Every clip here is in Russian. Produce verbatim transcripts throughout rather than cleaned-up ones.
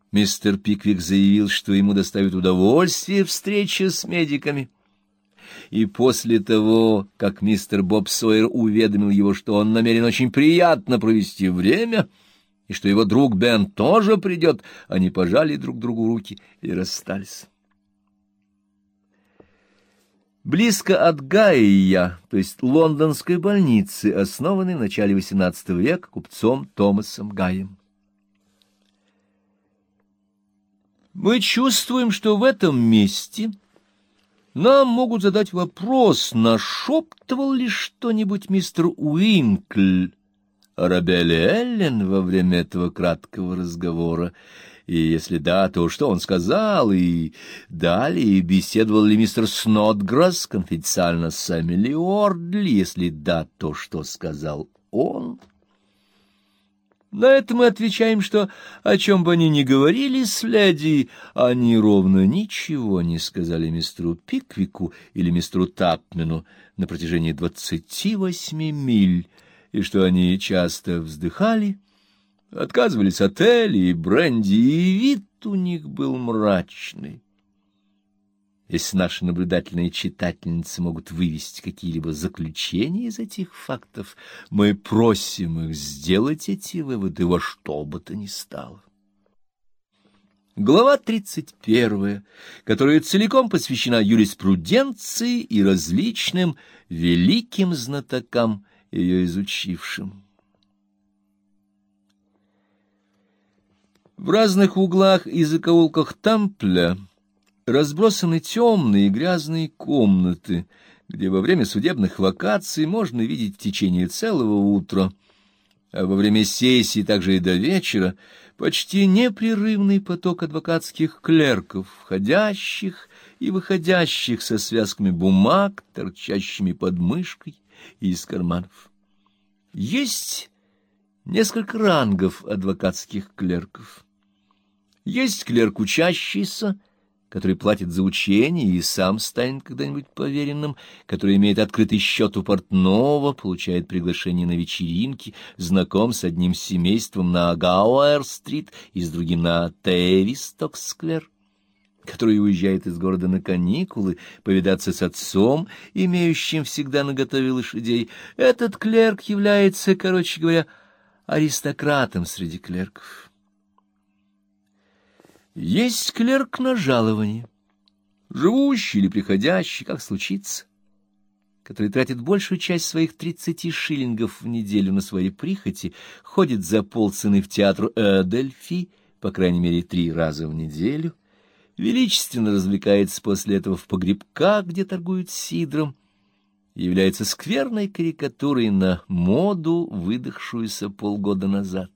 Мистер Пиквик заявил, что ему доставит удовольствие встреча с медиками. И после того, как мистер Боб Сойер уведомил его, что он намерен очень приятно провести время, и что его друг Бен тоже придет, они пожали друг другу руки и расстались. Близко от Гайя, то есть лондонской больницы, основанной в начале восемнадцатого века купцом Томасом Гаем. Мы чувствуем, что в этом месте нам могут задать вопрос, нашептывал ли что-нибудь мистер Уинкль Арабелле Эллен во время этого краткого разговора, и если да, то что он сказал, и далее беседовал ли мистер Снодграсс конфиденциально с Эмили Уордли, если да, то что сказал он. На это мы отвечаем, что о чем бы они ни говорили с леди, они ровно ничего не сказали мистеру Пиквику или мистеру Тапмену на протяжении двадцати восьми миль, и что они часто вздыхали, отказывались от Элли и бренди, и вид у них был мрачный. Если наши наблюдательные читательницы могут вывести какие-либо заключения из этих фактов, мы просим их сделать эти выводы во что бы то ни стало. Глава тридцать первая, которая целиком посвящена юриспруденции и различным великим знатокам, ее изучившим. В разных углах и закоулках Тампля разбросаны темные и грязные комнаты, где во время судебных вакаций можно видеть в течение целого утра, а во время сессий также и до вечера почти непрерывный поток адвокатских клерков, входящих и выходящих со связками бумаг, торчащими под мышкой и из карманов. Есть несколько рангов адвокатских клерков. Есть клерк учащийся, который платит за учение и сам станет когда-нибудь поверенным, который имеет открытый счет у портного, получает приглашение на вечеринки, знаком с одним семейством на Гауэр-стрит и с другим на Тевисток-сквер, который уезжает из города на каникулы повидаться с отцом, имеющим всегда наготове лошадей. Этот клерк является, короче говоря, аристократом среди клерков. Есть клерк на жалование, живущий или приходящий, как случится, который тратит большую часть своих тридцати шиллингов в неделю на свои прихоти, ходит за полцены в театр Эдельфи, по крайней мере, три раза в неделю, величественно развлекается после этого в погребках, где торгуют сидром, и является скверной карикатурой на моду, выдохшуюся полгода назад.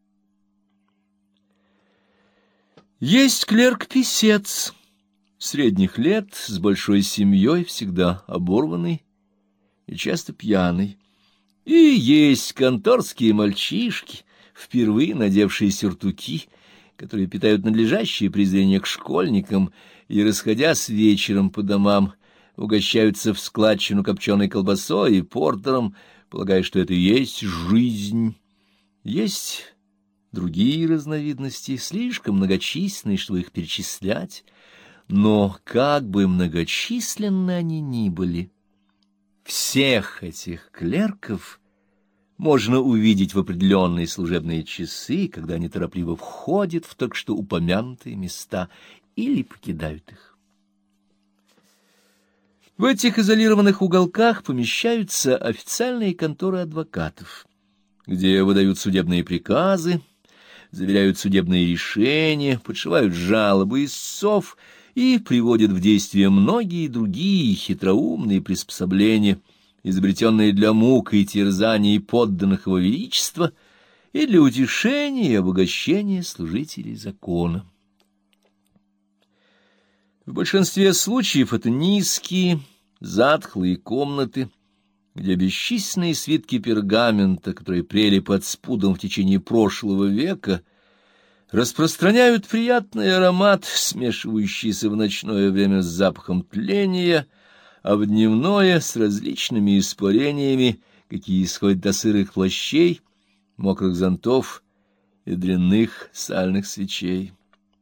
Есть клерк-писец, средних лет, с большой семьей, всегда оборванный и часто пьяный. И есть конторские мальчишки, впервые надевшие сюртуки, которые питают надлежащее презрение к школьникам и, расходясь вечером по домам, угощаются в складчину копченой колбасой и портером, полагая, что это и есть жизнь. Есть другие разновидности, слишком многочисленные, чтобы их перечислять, но как бы многочисленны они ни были, всех этих клерков можно увидеть в определенные служебные часы, когда они торопливо входят в только что упомянутые места или покидают их. В этих изолированных уголках помещаются официальные конторы адвокатов, где выдают судебные приказы, заверяют судебные решения, подшивают жалобы истцов и приводят в действие многие другие хитроумные приспособления, изобретенные для мук и терзаний подданных его величества и для утешения и обогащения служителей закона. В большинстве случаев это низкие, затхлые комнаты, где бесчисленные свитки пергамента, которые прели под спудом в течение прошлого века, распространяют приятный аромат, смешивающийся в ночное время с запахом тления, а в дневное — с различными испарениями, какие исходят от сырых плащей, мокрых зонтов и дрянных сальных свечей.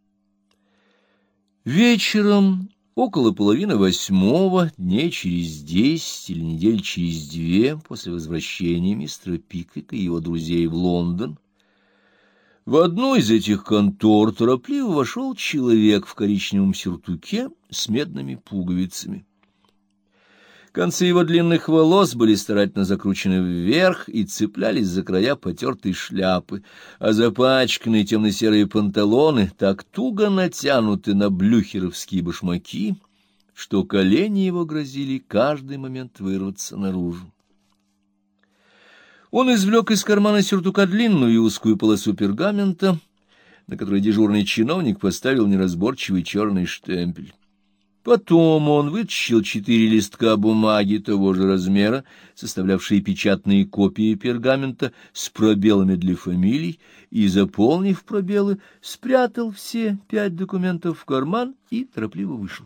Вечером, около половины восьмого, дней через десять или недель через две после возвращения мистера Пиквика и его друзей в Лондон, в одну из этих контор торопливо вошел человек в коричневом сюртуке с медными пуговицами. Концы его длинных волос были старательно закручены вверх и цеплялись за края потертой шляпы, а запачканные темно-серые панталоны так туго натянуты на блюхеровские башмаки, что колени его грозили каждый момент вырваться наружу. Он извлек из кармана сюртука длинную и узкую полосу пергамента, на которой дежурный чиновник поставил неразборчивый черный штемпель. Потом он вытащил четыре листка бумаги того же размера, составлявшие печатные копии пергамента с пробелами для фамилий, и, заполнив пробелы, спрятал все пять документов в карман и торопливо вышел.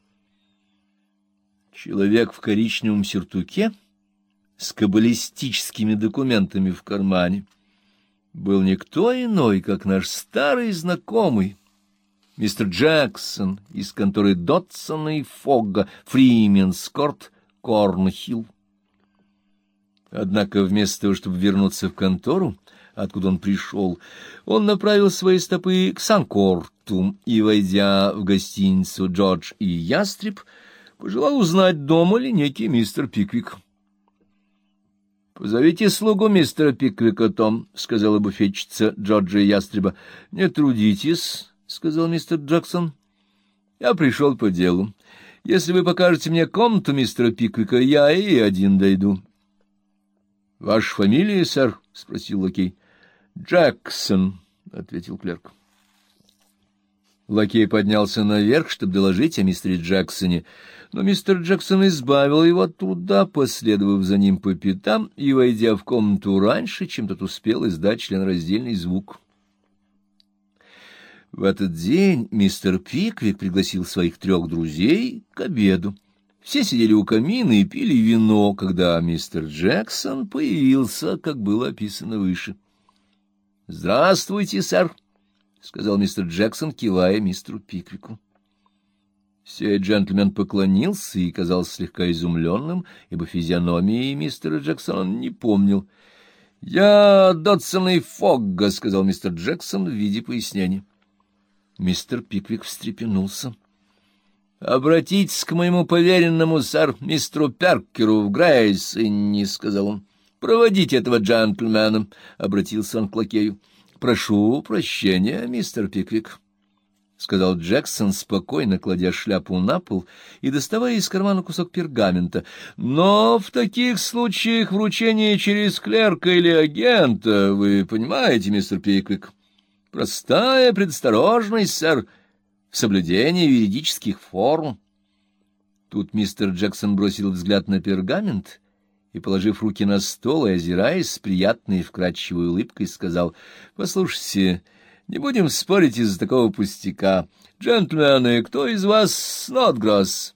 Человек в коричневом сюртуке с каббалистическими документами в кармане был никто иной, как наш старый знакомый, мистер Джексон из конторы Дотсона и Фогга, Фрименскорт, Корнхилл. Однако вместо того, чтобы вернуться в контору, откуда он пришел, он направил свои стопы к Санкорту и, войдя в гостиницу «Джордж и Ястреб», пожелал узнать, дома ли некий мистер Пиквик. — Позовите слугу мистера Пиквика, Том, — сказала буфетчица Джорджа и Ястреба. — Не трудитесь, — сказал мистер Джексон. — Я пришел по делу. Если вы покажете мне комнату мистера Пиквика, я и один дойду. — Ваша фамилия, сэр? — спросил лакей. — Джексон, — ответил клерк. Лакей поднялся наверх, чтобы доложить о мистере Джексоне, но мистер Джексон избавил его от труда, последовав за ним по пятам и войдя в комнату раньше, чем тот успел издать членораздельный звук. В этот день мистер Пиквик пригласил своих трех друзей к обеду. Все сидели у камина и пили вино, когда мистер Джексон появился, как было описано выше. — Здравствуйте, сэр, — сказал мистер Джексон, кивая мистеру Пиквику. Сей джентльмен поклонился и казался слегка изумленным, ибо физиономии мистера Джексона не помнил. — Я Дотсон и Фогга, — сказал мистер Джексон в виде пояснения. Мистер Пиквик встрепенулся. — Обратитесь к моему поверенному, сэр, мистеру Перкеру в Грейс-Инне, — сказал он. — Проводите этого джентльмена, — обратился он к лакею. — Прошу прощения, мистер Пиквик, — сказал Джексон, спокойно кладя шляпу на пол и доставая из кармана кусок пергамента. — Но в таких случаях вручение через клерка или агента, вы понимаете, мистер Пиквик, простая предосторожность, сэр, в соблюдении юридических форм. Тут мистер Джексон бросил взгляд на пергамент и, положив руки на стол и озираясь с приятной и вкрадчивой улыбкой, сказал: — Послушайте, не будем спорить из-за такого пустяка. Джентльмены, кто из вас Снотграсс?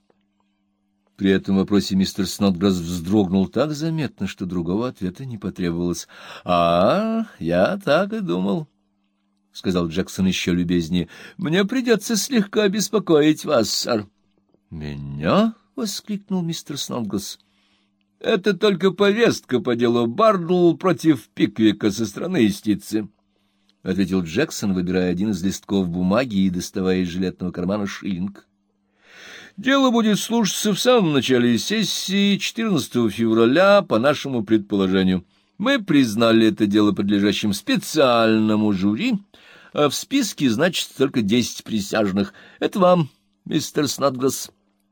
При этом вопросе мистер Снотграсс вздрогнул так заметно, что другого ответа не потребовалось. — А, я так и думал, — сказал Джексон еще любезнее. — Мне придется слегка беспокоить вас, сэр. — Меня? — воскликнул мистер Снотграсс. — Это только повестка по делу Бардл против Пиквика со стороны юстиции, — ответил Джексон, выбирая один из листков бумаги и доставая из жилетного кармана шиллинг. — Дело будет слушаться в самом начале сессии четырнадцатого февраля по нашему предположению. Мы признали это дело подлежащим специальному жюри, а в списке значится только десять присяжных. Это вам, мистер Снотграсс.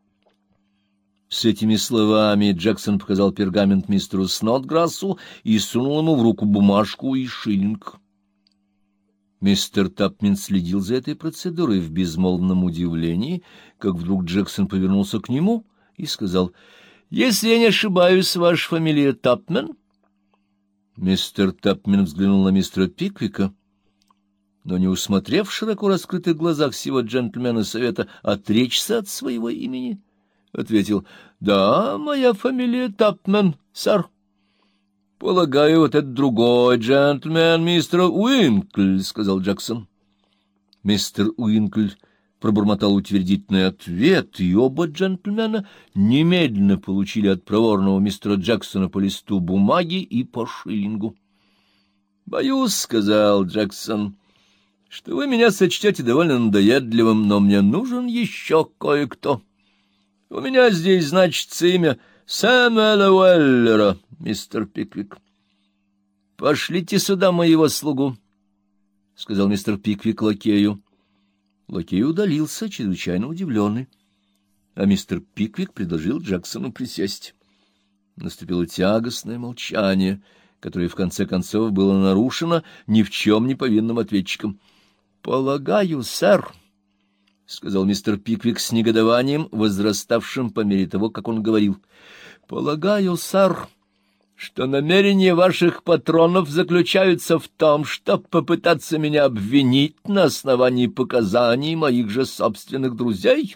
С этими словами Джексон показал пергамент мистеру Снотграссу и сунул ему в руку бумажку и шиллинг. Мистер Тапмен следил за этой процедурой в безмолвном удивлении, как вдруг Джексон повернулся к нему и сказал: — Если я не ошибаюсь, ваша фамилия Тапмен? Мистер Тапмен взглянул на мистера Пиквика, но, не усмотрев в широко раскрытых глазах сего джентльмена совета отречься от своего имени, ответил: — Да, моя фамилия Тапмен, сэр. — Полагаю, вот этот другой джентльмен, мистер Уинкль, — сказал Джексон. Мистер Уинкль пробормотал утвердительный ответ, и оба джентльмена немедленно получили от проворного мистера Джексона по листу бумаги и по шиллингу. — Боюсь, — сказал Джексон, — что вы меня сочтете довольно надоедливым, но мне нужен еще кое-кто. У меня здесь значится имя Сэмюэла Уэллера, мистер Пиквик. — Пошлите сюда моего слугу, — сказал мистер Пиквик лакею. Лакей удалился, чрезвычайно удивленный, а мистер Пиквик предложил Джексону присесть. Наступило тягостное молчание, которое в конце концов было нарушено ни в чем не повинным ответчиком. — Полагаю, сэр, — сказал мистер Пиквик с негодованием, возраставшим по мере того, как он говорил, — полагаю, сэр, что намерения ваших патронов заключаются в том, чтобы попытаться меня обвинить на основании показаний моих же собственных друзей.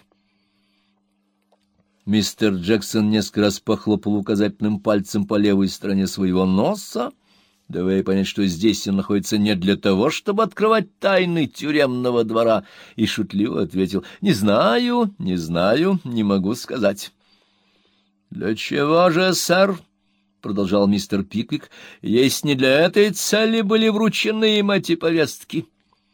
Мистер Джексон несколько раз похлопал указательным пальцем по левой стороне своего носа, давая понять, что здесь он находится не для того, чтобы открывать тайны тюремного двора, и шутливо ответил: «Не знаю, не знаю, не могу сказать». «Для чего же, сэр?» — продолжал мистер Пиквик, — «есть не для этой цели были вручены им эти повестки».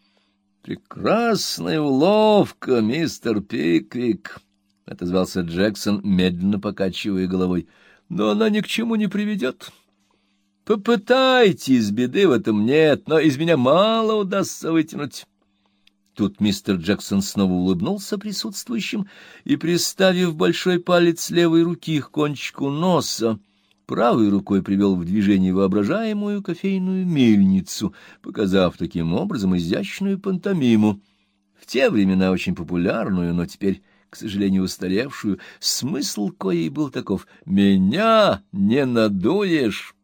«Прекрасная уловка, мистер Пиквик», — отозвался Джексон, медленно покачивая головой, — «но она ни к чему не приведет. Попытайтесь, беды в этом нет, но из меня мало удастся вытянуть». Тут мистер Джексон снова улыбнулся присутствующим и, приставив большой палец левой руки к кончику носа, правой рукой привел в движение воображаемую кофейную мельницу, показав таким образом изящную пантомиму, в те времена очень популярную, но теперь, к сожалению, устаревшую. Смысл коей был таков: «Меня не надуешь».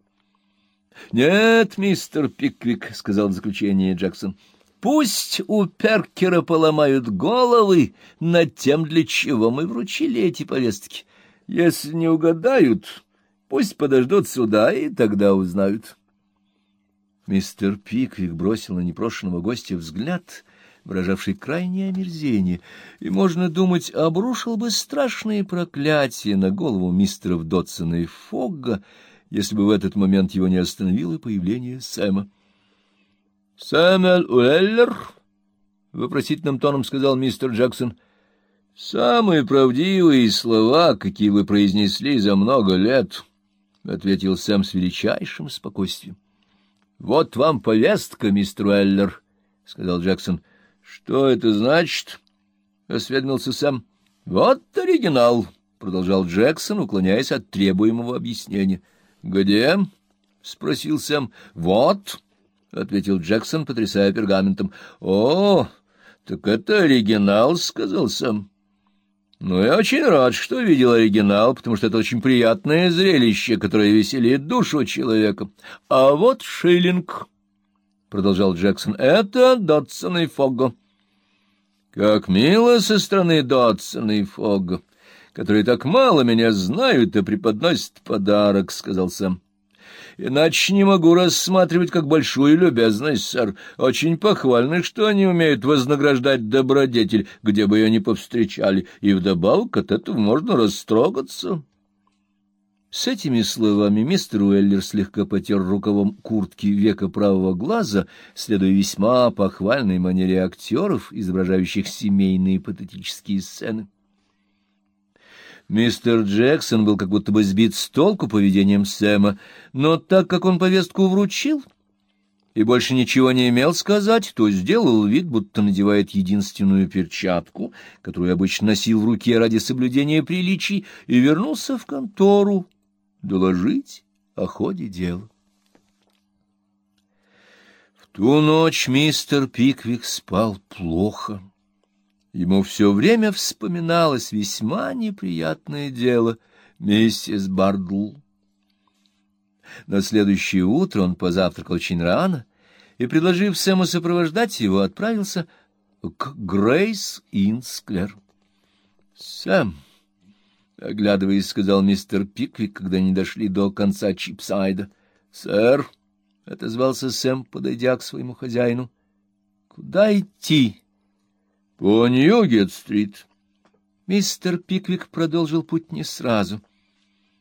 «Нет, мистер Пиквик», — сказал в заключение Джексон, — «пусть у Перкера поломают головы над тем, для чего мы вручили эти повестки. Если не угадают, пусть подождут суда, и тогда узнают». Мистер Пиквик бросил на непрошенного гостя взгляд, выражавший крайнее омерзение, и, можно думать, обрушил бы страшные проклятия на голову мистеров Дотсона и Фогга, если бы в этот момент его не остановило появление Сэма. — Сэмюэл Уэллер? — вопросительным тоном сказал мистер Джексон. — Самые правдивые слова, какие вы произнесли за много лет, — ответил Сэм с величайшим спокойствием. — Вот вам повестка, мистер Уэллер, — сказал Джексон. — Что это значит? — осведомился Сэм. — Вот оригинал, — продолжал Джексон, уклоняясь от требуемого объяснения. — Где? — спросил Сэм. — Вот, — ответил Джексон, потрясая пергаментом. — О, так это оригинал, — сказал Сэм. — Ну, я очень рад, что видел оригинал, потому что это очень приятное зрелище, которое веселит душу человека. — А вот шиллинг, — продолжал Джексон, — это Дотсон и Фогго. — Как мило со стороны Дотсона и Фогго, которые так мало меня знают и преподносят подарок, — сказал Сэм. — Иначе не могу рассматривать как большую любезность, сэр. Очень похвально, что они умеют вознаграждать добродетель, где бы ее ни повстречали, и вдобавок от этого можно растрогаться. С этими словами мистер Уэллер слегка потер рукавом куртки века правого глаза, следуя весьма похвальной манере актеров, изображающих семейные патетические сцены. Мистер Джексон был как будто бы сбит с толку поведением Сэма, но так как он повестку вручил и больше ничего не имел сказать, то сделал вид, будто надевает единственную перчатку, которую обычно носил в руке ради соблюдения приличий, и вернулся в контору доложить о ходе дела. В ту ночь мистер Пиквик спал плохо. Ему все время вспоминалось весьма неприятное дело миссис Бардл. На следующее утро он позавтракал очень рано и, предложив Сэму сопровождать его, отправился к Грейс Инн-сквер. — Сэм, — оглядываясь, сказал мистер Пиквик, когда они дошли до конца Чипсайда. — Сэр, — отозвался Сэм, подойдя к своему хозяину. — Куда идти? — По Ньюгет-стрит. Мистер Пиквик продолжил путь не сразу.